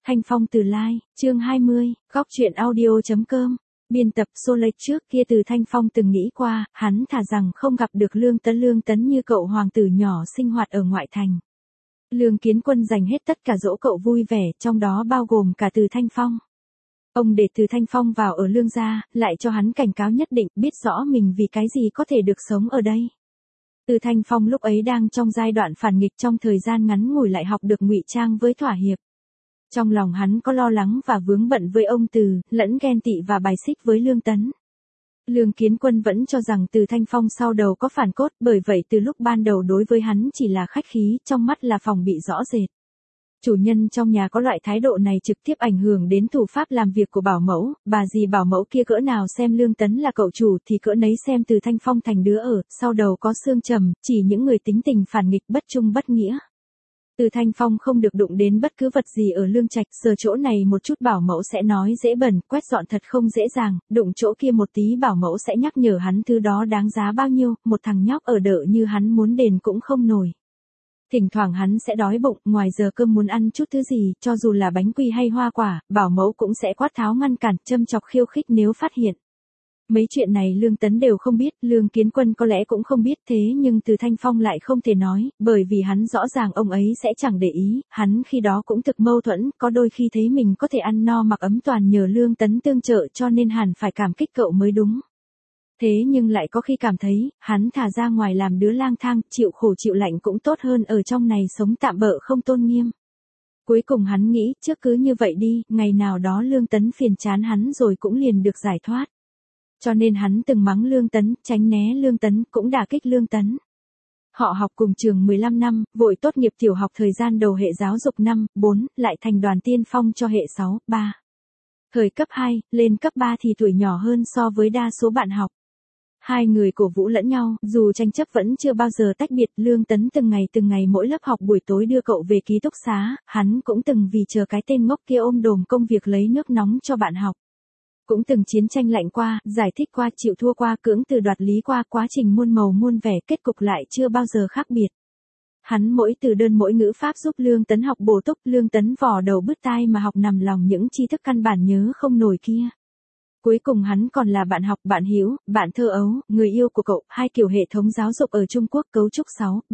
Thanh Phong từ Lai, chương 20, góc truyện audio.com. Biên tập Soleil. Trước kia Từ Thanh Phong từng nghĩ qua, hắn thà rằng không gặp được Lương Tấn như cậu hoàng tử nhỏ sinh hoạt ở ngoại thành. Lương Kiến Quân dành hết tất cả dỗ cậu vui vẻ, trong đó bao gồm cả Từ Thanh Phong. Ông để Từ Thanh Phong vào ở Lương gia, lại cho hắn cảnh cáo nhất định, biết rõ mình vì cái gì có thể được sống ở đây. Từ Thanh Phong lúc ấy đang trong giai đoạn phản nghịch, trong thời gian ngắn ngủi lại học được ngụy trang với thỏa hiệp. Trong lòng hắn có lo lắng và vướng bận với ông Từ, lẫn ghen tị và bài xích với Lương Tấn. Lương Kiến Quân vẫn cho rằng Từ Thanh Phong sau đầu có phản cốt, bởi vậy từ lúc ban đầu đối với hắn chỉ là khách khí, trong mắt là phòng bị rõ rệt. Chủ nhân trong nhà có loại thái độ này trực tiếp ảnh hưởng đến thủ pháp làm việc của bảo mẫu, bà dì bảo mẫu kia cỡ nào xem Lương Tấn là cậu chủ thì cỡ nấy xem Từ Thanh Phong thành đứa ở, sau đầu có xương trầm, chỉ những người tính tình phản nghịch bất trung bất nghĩa. Từ Thanh Phong không được đụng đến bất cứ vật gì ở Lương Trạch, sờ chỗ này một chút bảo mẫu sẽ nói dễ bẩn, quét dọn thật không dễ dàng, đụng chỗ kia một tí bảo mẫu sẽ nhắc nhở hắn thứ đó đáng giá bao nhiêu, một thằng nhóc ở đợ như hắn muốn đền cũng không nổi. Thỉnh thoảng hắn sẽ đói bụng, ngoài giờ cơm muốn ăn chút thứ gì, cho dù là bánh quy hay hoa quả, bảo mẫu cũng sẽ quát tháo ngăn cản, châm chọc khiêu khích nếu phát hiện. Mấy chuyện này Lương Tấn đều không biết, Lương Kiến Quân có lẽ cũng không biết, thế nhưng Từ Thanh Phong lại không thể nói, bởi vì hắn rõ ràng ông ấy sẽ chẳng để ý, hắn khi đó cũng thực mâu thuẫn, có đôi khi thấy mình có thể ăn no mặc ấm toàn nhờ Lương Tấn tương trợ cho nên hẳn phải cảm kích cậu mới đúng. Thế nhưng lại có khi cảm thấy, hắn thả ra ngoài làm đứa lang thang, chịu khổ chịu lạnh cũng tốt hơn ở trong này sống tạm bợ không tôn nghiêm. Cuối cùng hắn nghĩ, trước cứ như vậy đi, ngày nào đó Lương Tấn phiền chán hắn rồi cũng liền được giải thoát. Cho nên hắn từng mắng Lương Tấn, tránh né Lương Tấn, cũng đả kích Lương Tấn. Họ học cùng trường 15 năm, vội tốt nghiệp tiểu học thời gian đầu hệ giáo dục năm 4, lại thành đoàn tiên phong cho hệ 6, 3. Thời cấp 2, lên cấp 3 thì tuổi nhỏ hơn so với đa số bạn học. Hai người cổ vũ lẫn nhau, dù tranh chấp vẫn chưa bao giờ tách biệt. Lương Tấn từng ngày mỗi lớp học buổi tối đưa cậu về ký túc xá, hắn cũng từng vì chờ cái tên ngốc kia ôm đồm công việc lấy nước nóng cho bạn học. Cũng từng chiến tranh lạnh qua, giải thích qua, chịu thua qua, cưỡng từ đoạt lý qua, quá trình muôn màu muôn vẻ, kết cục lại chưa bao giờ khác biệt. Hắn mỗi từ đơn mỗi ngữ pháp giúp Lương Tấn học bổ túc, Lương Tấn vò đầu bứt tai mà học nằm lòng những tri thức căn bản nhớ không nổi kia. Cuối cùng hắn còn là bạn học, bạn hữu, bạn thơ ấu, người yêu của cậu, hai kiểu hệ thống giáo dục ở Trung Quốc cấu trúc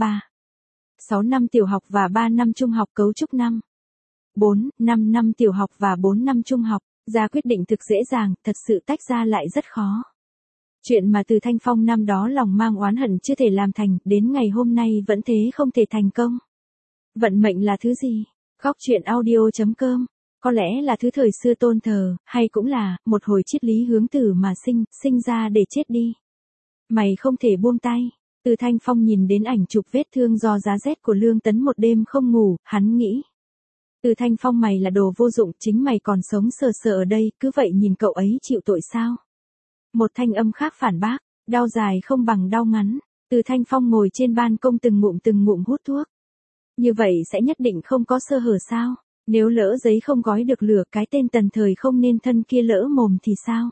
6 năm tiểu học và 3 năm trung học cấu trúc 5 năm tiểu học và 4 năm trung học. Ra quyết định thực dễ dàng, thật sự tách ra lại rất khó. Chuyện mà Từ Thanh Phong năm đó lòng mang oán hận chưa thể làm thành, đến ngày hôm nay vẫn thế không thể thành công. Vận mệnh là thứ gì? Góc truyện audio.com. Có lẽ là thứ thời xưa tôn thờ, hay cũng là một hồi triết lý hướng tử mà sinh ra để chết đi. Mày không thể buông tay. Từ Thanh Phong nhìn đến ảnh chụp vết thương do giá rét của Lương Tấn một đêm không ngủ, hắn nghĩ. Từ Thanh Phong, mày là đồ vô dụng, chính mày còn sống sờ sờ ở đây, cứ vậy nhìn cậu ấy chịu tội sao? Một thanh âm khác phản bác, đau dài không bằng đau ngắn. Từ Thanh Phong ngồi trên ban công từng ngụm hút thuốc. Như vậy sẽ nhất định không có sơ hở sao? Nếu lỡ giấy không gói được lửa, cái tên tần thời không nên thân kia lỡ mồm thì sao?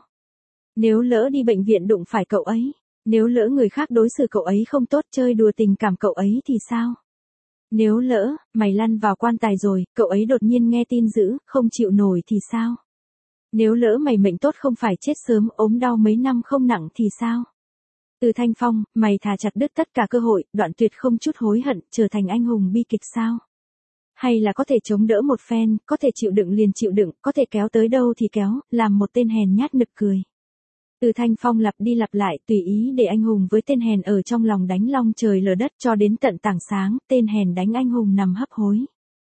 Nếu lỡ đi bệnh viện đụng phải cậu ấy, nếu lỡ người khác đối xử cậu ấy không tốt, chơi đùa tình cảm cậu ấy thì sao? Nếu lỡ, mày lăn vào quan tài rồi, cậu ấy đột nhiên nghe tin dữ, không chịu nổi thì sao? Nếu lỡ mày mệnh tốt không phải chết sớm, ốm đau mấy năm không nặng thì sao? Từ Thanh Phong, mày thà chặt đứt tất cả cơ hội, đoạn tuyệt không chút hối hận, trở thành anh hùng bi kịch sao? Hay là có thể chống đỡ một phen, có thể chịu đựng liền chịu đựng, có thể kéo tới đâu thì kéo, làm một tên hèn nhát nực cười. Từ Thanh Phong lặp đi lặp lại, tùy ý để anh hùng với tên hèn ở trong lòng đánh long trời lở đất, cho đến tận tảng sáng, tên hèn đánh anh hùng nằm hấp hối.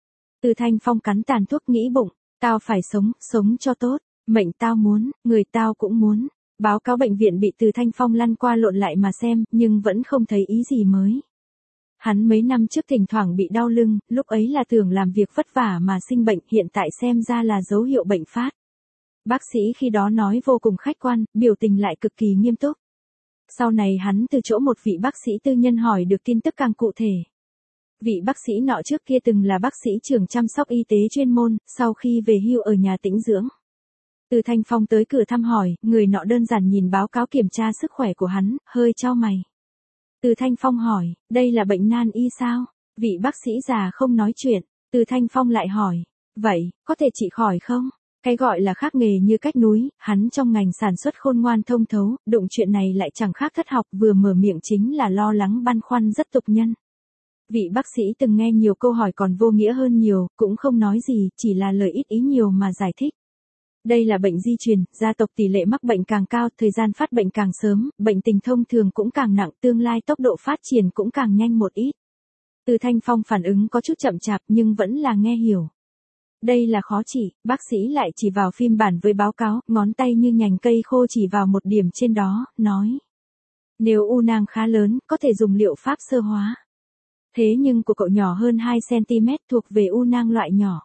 Từ Thanh Phong cắn tàn thuốc nghĩ bụng, tao phải sống cho tốt, mệnh tao muốn, người tao cũng muốn. Báo cáo bệnh viện bị Từ Thanh Phong lăn qua lộn lại mà xem, nhưng vẫn không thấy ý gì mới. Hắn mấy năm trước thỉnh thoảng bị đau lưng, lúc ấy là tưởng làm việc vất vả mà sinh bệnh, hiện tại xem ra là dấu hiệu bệnh phát. Bác sĩ khi đó nói vô cùng khách quan, biểu tình lại cực kỳ nghiêm túc. Sau này hắn từ chỗ một vị bác sĩ tư nhân hỏi được tin tức càng cụ thể. Vị bác sĩ nọ trước kia từng là bác sĩ trưởng chăm sóc y tế chuyên môn, sau khi về hưu ở nhà tĩnh dưỡng. Từ Thanh Phong tới cửa thăm hỏi, người nọ đơn giản nhìn báo cáo kiểm tra sức khỏe của hắn, hơi chau mày. Từ Thanh Phong hỏi, đây là bệnh nan y sao? Vị bác sĩ già không nói chuyện. Từ Thanh Phong lại hỏi, Vậy, có thể trị khỏi không? Cái gọi là khác nghề như cách núi, hắn trong ngành sản xuất khôn ngoan thông thấu, đụng chuyện này lại chẳng khác thất học, vừa mở miệng chính là lo lắng băn khoăn rất tục nhân. Vị bác sĩ từng nghe nhiều câu hỏi còn vô nghĩa hơn nhiều, cũng không nói gì, chỉ là lời ít ý nhiều mà giải thích. Đây là bệnh di truyền, gia tộc tỷ lệ mắc bệnh càng cao, thời gian phát bệnh càng sớm, bệnh tình thông thường cũng càng nặng, tương lai tốc độ phát triển cũng càng nhanh một ít. Từ Thanh Phong phản ứng có chút chậm chạp nhưng vẫn là nghe hiểu. Đây là khó chỉ, bác sĩ lại chỉ vào phim bản với báo cáo, ngón tay như nhành cây khô chỉ vào một điểm trên đó, nói. Nếu u nang khá lớn, có thể dùng liệu pháp sơ hóa. Thế nhưng của cậu nhỏ hơn 2cm thuộc về u nang loại nhỏ.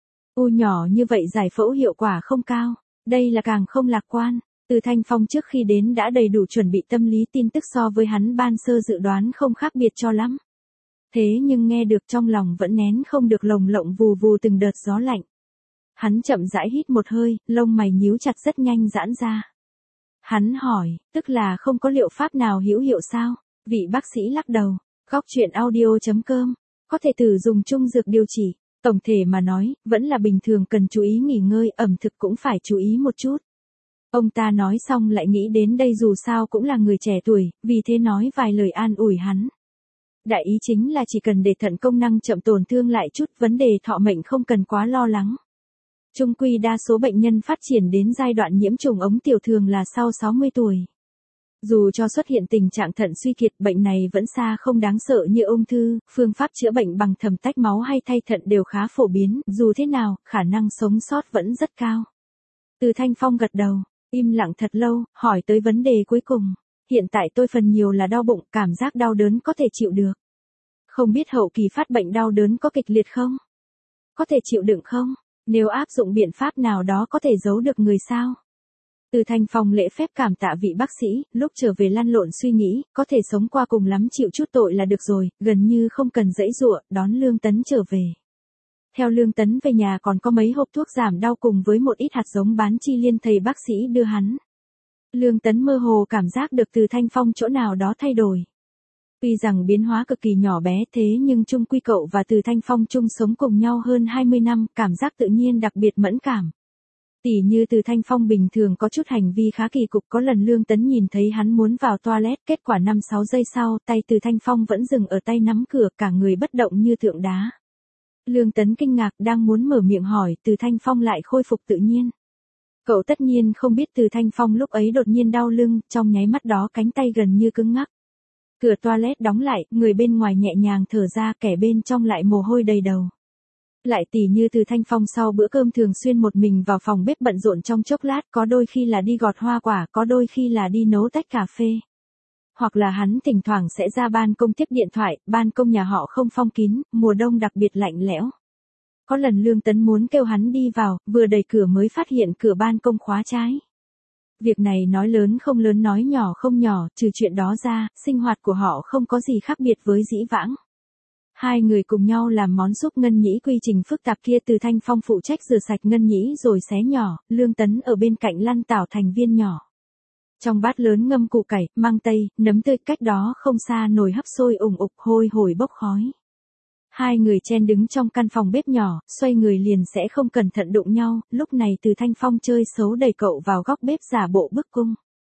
U nhỏ như vậy giải phẫu hiệu quả không cao, đây là càng không lạc quan. Từ Thanh Phong trước khi đến đã đầy đủ chuẩn bị tâm lý, tin tức so với hắn ban sơ dự đoán không khác biệt cho lắm. Thế nhưng nghe được trong lòng vẫn nén không được, lồng lộng vù vù từng đợt gió lạnh. Hắn chậm rãi hít một hơi, lông mày nhíu chặt rất nhanh giãn ra. Hắn hỏi, tức là không có liệu pháp nào hữu hiệu sao? Vị bác sĩ lắc đầu. Góc chuyện audio.com, có thể thử dùng chung dược điều trị. Tổng thể mà nói, vẫn là bình thường, cần chú ý nghỉ ngơi, ẩm thực cũng phải chú ý một chút. Ông ta nói xong lại nghĩ đến đây dù sao cũng là người trẻ tuổi, vì thế nói vài lời an ủi hắn. Đại ý chính là chỉ cần để thận công năng chậm tổn thương lại chút, vấn đề thọ mệnh không cần quá lo lắng. Chung quy đa số bệnh nhân phát triển đến giai đoạn nhiễm trùng ống tiểu thường là sau 60 tuổi. Dù cho xuất hiện tình trạng thận suy kiệt, bệnh này vẫn xa không đáng sợ như ung thư, phương pháp chữa bệnh bằng thẩm tách máu hay thay thận đều khá phổ biến, dù thế nào, khả năng sống sót vẫn rất cao. Từ Thanh Phong gật đầu, im lặng thật lâu, hỏi tới vấn đề cuối cùng. Hiện tại tôi phần nhiều là đau bụng, cảm giác đau đớn có thể chịu được. Không biết hậu kỳ phát bệnh đau đớn có kịch liệt không? Có thể chịu đựng không? Nếu áp dụng biện pháp nào đó có thể giấu được người sao? Từ Thanh Phong lễ phép cảm tạ vị bác sĩ, lúc trở về lăn lộn suy nghĩ, có thể sống qua cùng lắm chịu chút tội là được rồi, gần như không cần giãy giụa, đón Lương Tấn trở về. Theo Lương Tấn về nhà còn có mấy hộp thuốc giảm đau cùng với một ít hạt giống bán chi liên thầy bác sĩ đưa hắn. Lương Tấn mơ hồ cảm giác được Từ Thanh Phong chỗ nào đó thay đổi. Tuy rằng biến hóa cực kỳ nhỏ bé thế nhưng chung quy cậu và Từ Thanh Phong chung sống cùng nhau hơn 20 năm, cảm giác tự nhiên đặc biệt mẫn cảm. Tỉ như Từ Thanh Phong bình thường có chút hành vi khá kỳ cục, có lần Lương Tấn nhìn thấy hắn muốn vào toilet, kết quả 5-6 giây sau, tay Từ Thanh Phong vẫn dừng ở tay nắm cửa, cả người bất động như tượng đá. Lương Tấn kinh ngạc, đang muốn mở miệng hỏi, Từ Thanh Phong lại khôi phục tự nhiên. Cậu tất nhiên không biết Từ Thanh Phong lúc ấy đột nhiên đau lưng, trong nháy mắt đó cánh tay gần như cứng ngắc. Cửa toilet đóng lại, người bên ngoài nhẹ nhàng thở ra, kẻ bên trong lại mồ hôi đầy đầu. Lại tỉ như Từ Thanh Phong sau bữa cơm thường xuyên một mình vào phòng bếp bận rộn trong chốc lát, có đôi khi là đi gọt hoa quả, có đôi khi là đi nấu tách cà phê. Hoặc là hắn thỉnh thoảng sẽ ra ban công tiếp điện thoại, ban công nhà họ không phong kín, mùa đông đặc biệt lạnh lẽo. Có lần Lương Tấn muốn kêu hắn đi vào, vừa đẩy cửa mới phát hiện cửa ban công khóa trái. Việc này nói lớn không lớn nói nhỏ không nhỏ, trừ chuyện đó ra, sinh hoạt của họ không có gì khác biệt với dĩ vãng. Hai người cùng nhau làm món súp ngân nhĩ, quy trình phức tạp kia Từ Thanh Phong phụ trách rửa sạch ngân nhĩ rồi xé nhỏ, Lương Tấn ở bên cạnh lăn tảo thành viên nhỏ. Trong bát lớn ngâm củ cải, mang tây, nấm tươi, cách đó không xa nồi hấp sôi ủng ục hôi hổi bốc khói. Hai người chen đứng trong căn phòng bếp nhỏ, xoay người liền sẽ không cẩn thận đụng nhau, lúc này Từ Thanh Phong chơi xấu đẩy cậu vào góc bếp giả bộ bức cung.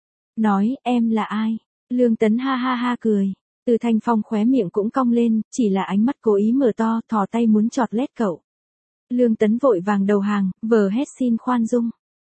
Nói, em là ai? Lương Tấn ha ha ha cười. Từ Thanh Phong khóe miệng cũng cong lên, chỉ là ánh mắt cố ý mở to, thò tay muốn chọt lết cậu. Lương Tấn vội vàng đầu hàng, vờ hét xin khoan dung.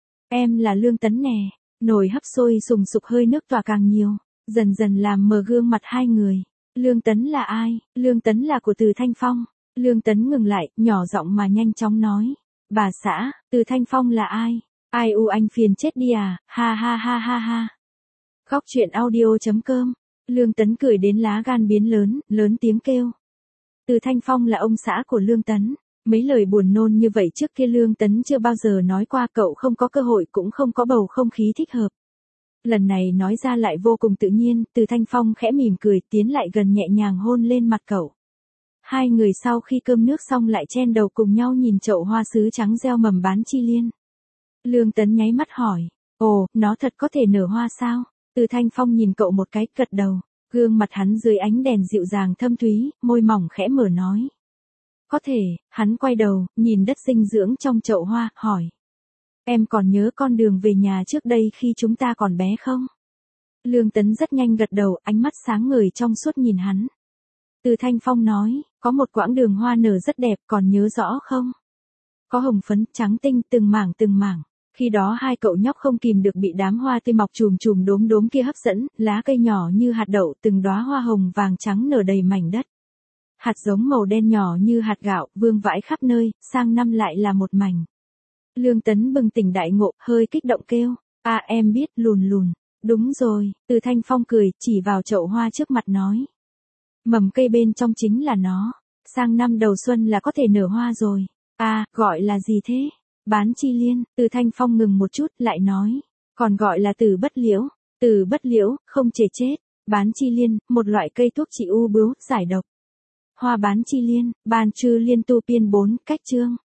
Em là Lương Tấn nè. Nồi hấp sôi sùng sục, hơi nước tỏa càng nhiều, dần dần làm mờ gương mặt hai người. Lương Tấn là ai? Lương Tấn là của Từ Thanh Phong. Lương Tấn ngừng lại, nhỏ giọng mà nhanh chóng nói. Bà xã, Từ Thanh Phong là ai? Ai u anh phiền chết đi à, ha ha ha ha ha. Góc chuyện audio.com. Lương Tấn cười đến lá gan biến lớn, lớn tiếng kêu. Từ Thanh Phong là ông xã của Lương Tấn. Mấy lời buồn nôn như vậy trước kia Lương Tấn chưa bao giờ nói qua, cậu không có cơ hội cũng không có bầu không khí thích hợp. Lần này nói ra lại vô cùng tự nhiên, Từ Thanh Phong khẽ mỉm cười tiến lại gần nhẹ nhàng hôn lên mặt cậu. Hai người sau khi cơm nước xong lại chen đầu cùng nhau nhìn chậu hoa sứ trắng gieo mầm bán chi liên. Lương Tấn nháy mắt hỏi, ồ, nó thật có thể nở hoa sao? Từ Thanh Phong nhìn cậu một cái, gật đầu, gương mặt hắn dưới ánh đèn dịu dàng thâm thúy, môi mỏng khẽ mở nói. Có thể, hắn quay đầu, nhìn đất dinh dưỡng trong chậu hoa, hỏi. Em còn nhớ con đường về nhà trước đây khi chúng ta còn bé không? Lương Tấn rất nhanh gật đầu, ánh mắt sáng ngời trong suốt nhìn hắn. Từ Thanh Phong nói, có một quãng đường hoa nở rất đẹp, còn nhớ rõ không? Có hồng phấn, trắng tinh, từng mảng từng mảng. Khi đó hai cậu nhóc không kìm được bị đám hoa tươi mọc chùm chùm đốm đốm kia hấp dẫn, lá cây nhỏ như hạt đậu, từng đóa hoa hồng vàng trắng nở đầy mảnh đất. Hạt giống màu đen nhỏ như hạt gạo, vương vãi khắp nơi, sang năm lại là một mảnh. Lương Tấn bừng tỉnh đại ngộ, hơi kích động kêu, à em biết, lùn lùn. Đúng rồi, Từ Thanh Phong cười, chỉ vào chậu hoa trước mặt nói. Mầm cây bên trong chính là nó, sang năm đầu xuân là có thể nở hoa rồi. À, gọi là gì thế? Bán chi liên. Từ Thanh Phong ngừng một chút, lại nói. Còn gọi là tử bất liễu. Tử bất liễu, không chề chết. Bán chi liên, một loại cây thuốc trị u bướu, giải độc. Hoa bán chi liên, ban chư liên tu tiên 4, cách chương.